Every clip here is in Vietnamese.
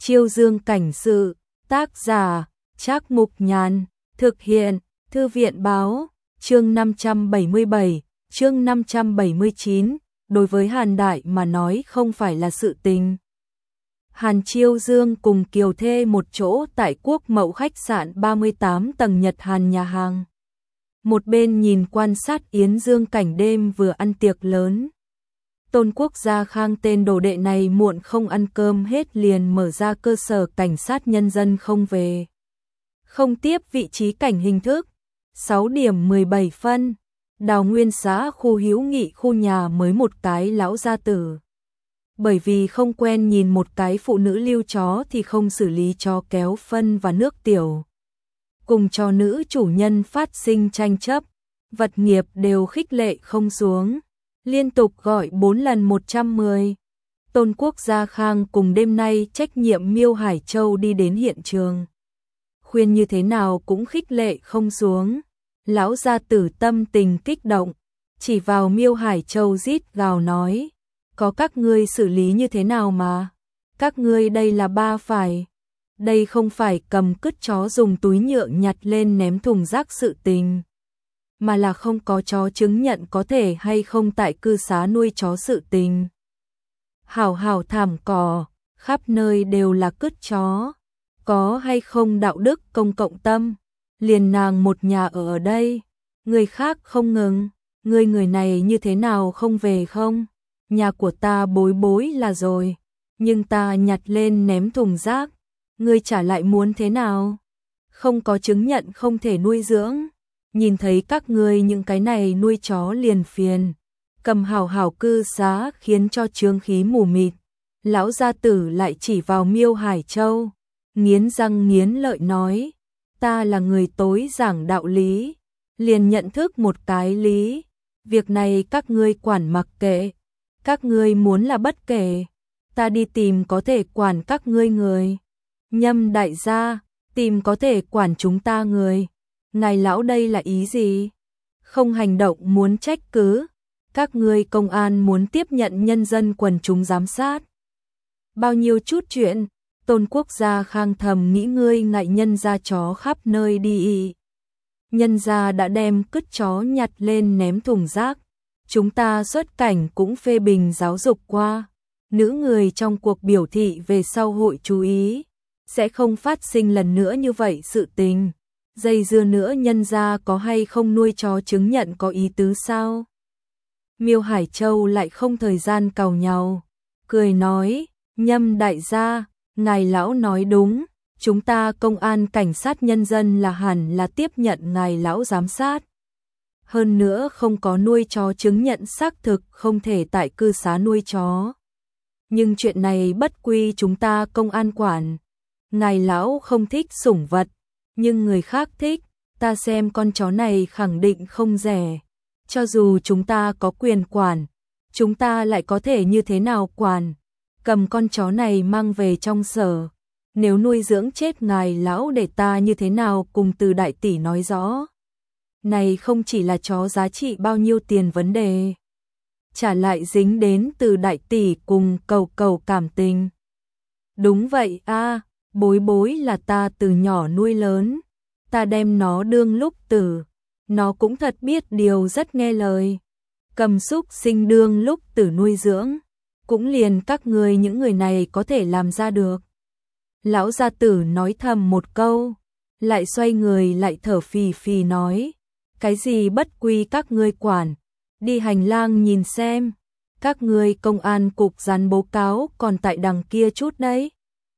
Chiêu Dương cảnh sự, tác giả, Trác Mục Nhàn, thực hiện, Thư viện báo, chương 577, chương 579, đối với Hàn Đại mà nói không phải là sự tình. Hàn Chiêu Dương cùng Kiều Thê một chỗ tại Quốc Mậu khách sạn 38 tầng Nhật Hàn nhà hàng. Một bên nhìn quan sát Yến Dương cảnh đêm vừa ăn tiệc lớn. Tôn Quốc Gia Khang tên đồ đệ này muộn không ăn cơm hết liền mở ra cơ sở cảnh sát nhân dân không về. Không tiếp vị trí cảnh hình thức. 6 điểm 17 phân. Đào Nguyên xã khu hữu nghị khu nhà mới một cái lão gia tử. Bởi vì không quen nhìn một cái phụ nữ lưu chó thì không xử lý chó kéo phân và nước tiểu. Cùng cho nữ chủ nhân phát sinh tranh chấp, vật nghiệp đều khích lệ không xuống. Liên tục gọi 4 lần 110. Tôn Quốc Gia Khang cùng đêm nay trách nhiệm Miêu Hải Châu đi đến hiện trường. Khuyên như thế nào cũng khích lệ không xuống. Lão gia tử tâm tình kích động, chỉ vào Miêu Hải Châu rít gào nói. Có các ngươi xử lý như thế nào mà? Các ngươi đây là ba phải. Đây không phải cầm cứt chó dùng túi nhựa nhặt lên ném thùng rác sự tình. Mà là không có chó chứng nhận có thể hay không tại cư xá nuôi chó sự tình. Hảo hảo thảm cỏ, khắp nơi đều là cứt chó. Có hay không đạo đức công cộng tâm, liền nàng một nhà ở đây. Người khác không ngừng, người này như thế nào không về không? Nhà của ta bối bối là rồi, nhưng ta nhặt lên ném thùng rác. Ngươi trả lại muốn thế nào? Không có chứng nhận không thể nuôi dưỡng. Nhìn thấy các ngươi những cái này nuôi chó liền phiền. Cầm hảo hảo cư xá khiến cho chướng khí mù mịt. Lão gia tử lại chỉ vào Miêu Hải Châu. Nghiến răng nghiến lợi nói. Ta là người tối giảng đạo lý. Liền nhận thức một cái lý. Việc này các ngươi quản mặc kệ. Các ngươi muốn là bất kể. Ta đi tìm có thể quản các ngươi người. Nhâm đại gia, tìm có thể quản chúng ta người. Ngài lão đây là ý gì? Không hành động muốn trách cứ. Các ngươi công an muốn tiếp nhận nhân dân quần chúng giám sát. Bao nhiêu chút chuyện, Tôn Quốc Gia Khang thầm nghĩ ngươi ngại nhân gia chó khắp nơi đi. Nhân gia đã đem cứt chó nhặt lên ném thùng rác. Chúng ta xuất cảnh cũng phê bình giáo dục qua. Nữ người trong cuộc biểu thị về sau hội chú ý. Sẽ không phát sinh lần nữa như vậy sự tình. Dây dưa nữa nhân gia có hay không nuôi chó chứng nhận có ý tứ sao? Miêu Hải Châu lại không thời gian càu nhàu. Cười nói, Nhâm đại gia, ngài lão nói đúng. Chúng ta công an cảnh sát nhân dân là hẳn là tiếp nhận ngài lão giám sát. Hơn nữa không có nuôi chó chứng nhận xác thực không thể tại cư xá nuôi chó. Nhưng chuyện này bất quy chúng ta công an quản. Ngài lão không thích sủng vật, nhưng người khác thích, ta xem con chó này khẳng định không rẻ. Cho dù chúng ta có quyền quản, chúng ta lại có thể như thế nào quản? Cầm con chó này mang về trong sở. Nếu nuôi dưỡng chết ngài lão để ta như thế nào cùng Từ đại tỷ nói rõ. Này không chỉ là chó giá trị bao nhiêu tiền vấn đề. Trả lại dính đến Từ đại tỷ cùng cầu cảm tình. Đúng vậy a, bối bối là ta từ nhỏ nuôi lớn. Ta đem nó đương lúc tử. Nó cũng thật biết điều rất nghe lời. Cầm xúc sinh đương lúc tử nuôi dưỡng. Cũng liền các ngươi những người này có thể làm ra được. Lão gia tử nói thầm một câu. Lại xoay người lại thở phì phì nói. Cái gì bất quy các ngươi quản. Đi hành lang nhìn xem. Các ngươi công an cục dán báo cáo còn tại đằng kia chút đấy.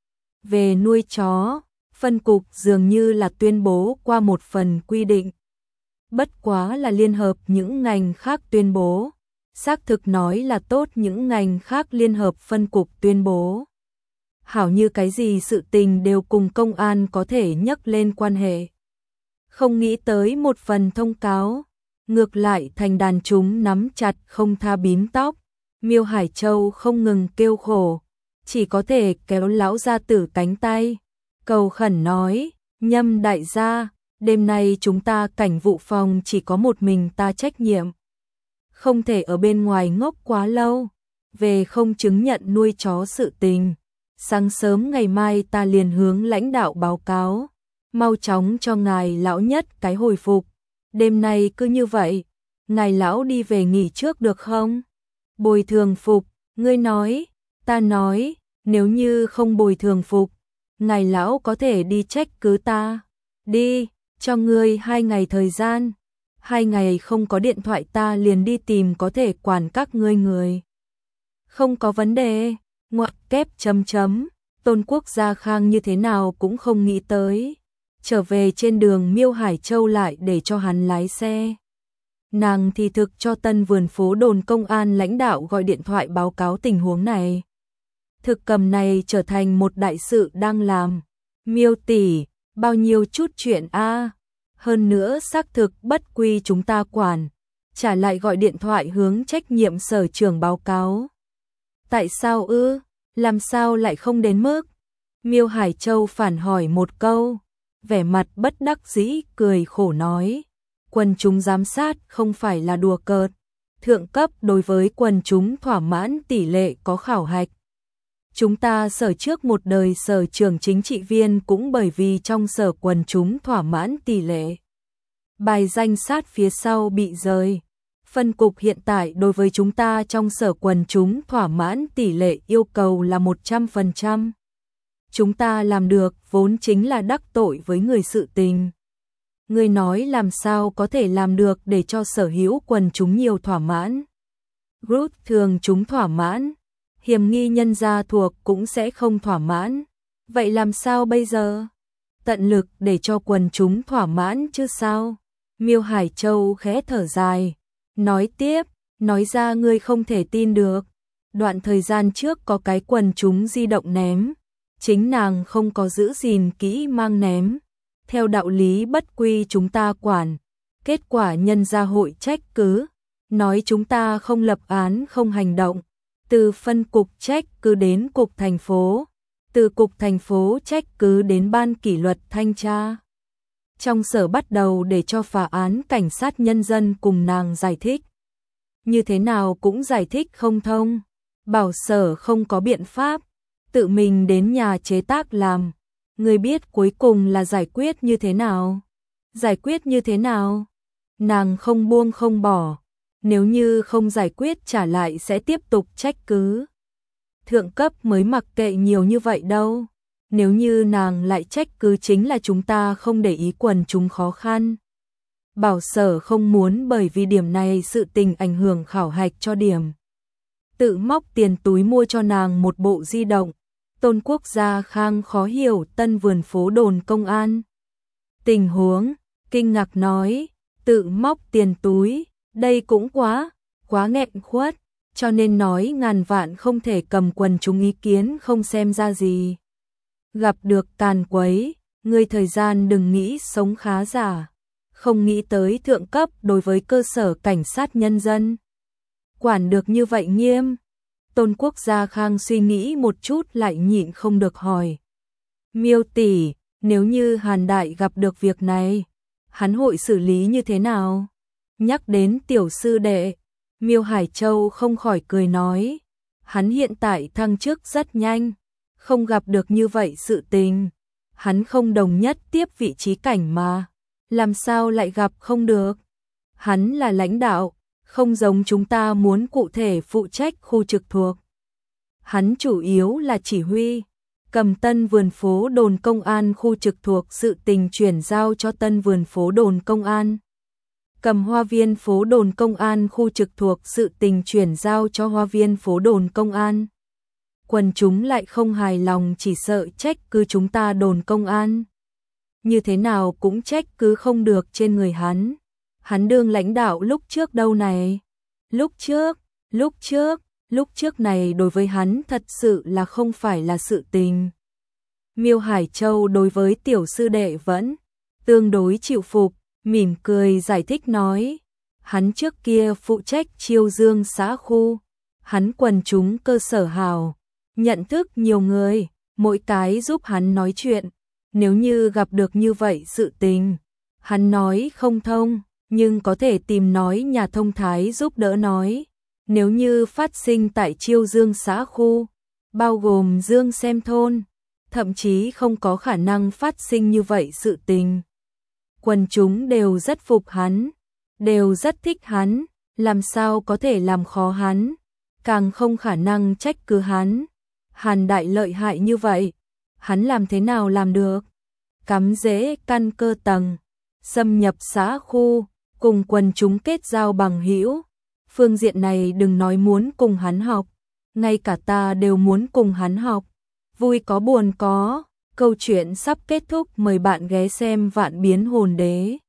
Về nuôi chó, phân cục dường như là tuyên bố qua một phần quy định. Bất quá là liên hợp những ngành khác tuyên bố. Xác thực nói là tốt những ngành khác liên hợp phân cục tuyên bố. Hảo như cái gì sự tình đều cùng công an có thể nhắc lên quan hệ. Không nghĩ tới một phần thông cáo. Ngược lại thành đàn chúng nắm chặt không tha bím tóc. Miêu Hải Châu không ngừng kêu khổ. Chỉ có thể kéo lão gia tử cánh tay. Cầu khẩn nói, Nhâm đại gia, đêm nay chúng ta cảnh vụ phòng chỉ có một mình ta trách nhiệm. Không thể ở bên ngoài ngốc quá lâu. Về không chứng nhận nuôi chó sự tình. Sáng sớm ngày mai ta liền hướng lãnh đạo báo cáo, mau chóng cho ngài lão nhất cái hồi phục. Đêm nay cứ như vậy, ngài lão đi về nghỉ trước được không? Bồi thường phục, ngươi nói, ta nói, nếu như không bồi thường phục, ngài lão có thể đi trách cứ ta. Đi, cho ngươi 2 ngày thời gian. 2 ngày không có điện thoại ta liền đi tìm có thể quản các ngươi người. Không có vấn đề, ngoặc kép chấm chấm, Tôn Quốc Gia Khang như thế nào cũng không nghĩ tới. Trở về trên đường Miêu Hải Châu lại để cho hắn lái xe. Nàng thì thực cho Tân Vườn Phố đồn công an lãnh đạo gọi điện thoại báo cáo tình huống này. Thực cầm này trở thành một đại sự đang làm. Miêu tỷ, bao nhiêu chút chuyện a? Hơn nữa xác thực bất quy chúng ta quản. Trả lại gọi điện thoại hướng trách nhiệm sở trưởng báo cáo. Tại sao ư? Làm sao lại không đến mức? Miêu Hải Châu phản hỏi một câu, vẻ mặt bất đắc dĩ cười khổ nói. Quần chúng giám sát không phải là đùa cợt. Thượng cấp đối với quần chúng thỏa mãn tỷ lệ có khảo hạch. Chúng ta sở trước một đời sở trưởng chính trị viên cũng bởi vì trong sở quần chúng thỏa mãn tỷ lệ. Bài danh sát phía sau bị rời. Phân cục hiện tại đối với chúng ta trong sở quần chúng thỏa mãn tỷ lệ yêu cầu là 100%. Chúng ta làm được vốn chính là đắc tội với người sự tình. Người nói làm sao có thể làm được để cho sở hữu quần chúng nhiều thỏa mãn. Group thường chúng thỏa mãn, hiểm nghi nhân gia thuộc cũng sẽ không thỏa mãn. Vậy làm sao bây giờ? Tận lực để cho quần chúng thỏa mãn chứ sao? Miêu Hải Châu khẽ thở dài, nói tiếp, nói ra ngươi không thể tin được. Đoạn thời gian trước có cái quần chúng di động ném, chính nàng không có giữ gìn kỹ mang ném. Theo đạo lý bất quy chúng ta quản, kết quả nhân gia hội trách cứ, nói chúng ta không lập án không hành động, từ phân cục trách cứ đến cục thành phố, từ cục thành phố trách cứ đến ban kỷ luật thanh tra. Trong sở bắt đầu để cho phá án cảnh sát nhân dân cùng nàng giải thích. Như thế nào cũng giải thích không thông, bảo sở không có biện pháp, tự mình đến nhà chế tác làm. Người biết cuối cùng là giải quyết như thế nào? Giải quyết như thế nào? Nàng không buông không bỏ, nếu như không giải quyết trả lại sẽ tiếp tục trách cứ. Thượng cấp mới mặc kệ nhiều như vậy đâu. Nếu như nàng lại trách cứ chính là chúng ta không để ý quần chúng khó khăn. Bảo sở không muốn bởi vì điểm này sự tình ảnh hưởng khảo hạch cho điểm. Tự móc tiền túi mua cho nàng một bộ di động. Tôn Quốc Gia Khang khó hiểu Tân Vườn Phố đồn công an. Tình huống, kinh ngạc nói, tự móc tiền túi, đây cũng quá nghẹn khuất, cho nên nói ngàn vạn không thể cầm quần chúng ý kiến không xem ra gì. Gặp được càn quấy, người thời gian đừng nghĩ sống khá giả, không nghĩ tới thượng cấp đối với cơ sở cảnh sát nhân dân. Quản được như vậy nghiêm. Tôn Quốc Gia Khang suy nghĩ một chút lại nhịn không được hỏi. Miêu tỷ, nếu như Hàn Đại gặp được việc này, hắn hội xử lý như thế nào? Nhắc đến tiểu sư đệ, Miêu Hải Châu không khỏi cười nói. Hắn hiện tại thăng chức rất nhanh, không gặp được như vậy sự tình. Hắn không đồng nhất tiếp vị trí cảnh mà, làm sao lại gặp không được? Hắn là lãnh đạo. Không giống chúng ta muốn cụ thể phụ trách khu trực thuộc. Hắn chủ yếu là chỉ huy, cầm Tân Vườn Phố đồn công an khu trực thuộc sự tình chuyển giao cho Tân Vườn Phố đồn công an. Cầm Hoa Viên Phố đồn công an khu trực thuộc sự tình chuyển giao cho Hoa Viên Phố đồn công an. Quần chúng lại không hài lòng chỉ sợ trách cứ chúng ta đồn công an. Như thế nào cũng trách cứ không được trên người hắn. Hắn đương lãnh đạo lúc trước đâu này? Lúc trước này đối với hắn thật sự là không phải là sự tình. Miêu Hải Châu đối với tiểu sư đệ vẫn tương đối chịu phục, mỉm cười giải thích nói. Hắn trước kia phụ trách Chiêu Dương xã khu, hắn quần chúng cơ sở hào, nhận thức nhiều người, mỗi cái giúp hắn nói chuyện. Nếu như gặp được như vậy sự tình, hắn nói không thông, nhưng có thể tìm nói nhà thông thái giúp đỡ nói. Nếu như phát sinh tại Chiêu Dương xã khu, bao gồm Dương Xem Thôn, thậm chí không có khả năng phát sinh như vậy sự tình. Quần chúng đều rất phục hắn, đều rất thích hắn, làm sao có thể làm khó hắn, càng không khả năng trách cứ hắn. Hàn Đại lợi hại như vậy, hắn làm thế nào làm được? Cắm rễ căn cơ tầng, xâm nhập xã khu, cùng quần chúng kết giao bằng hữu. Phương diện này đừng nói muốn cùng hắn học, ngay cả ta đều muốn cùng hắn học. Vui có buồn có, câu chuyện sắp kết thúc, mời bạn ghé xem Vạn Biến Hồn Đế.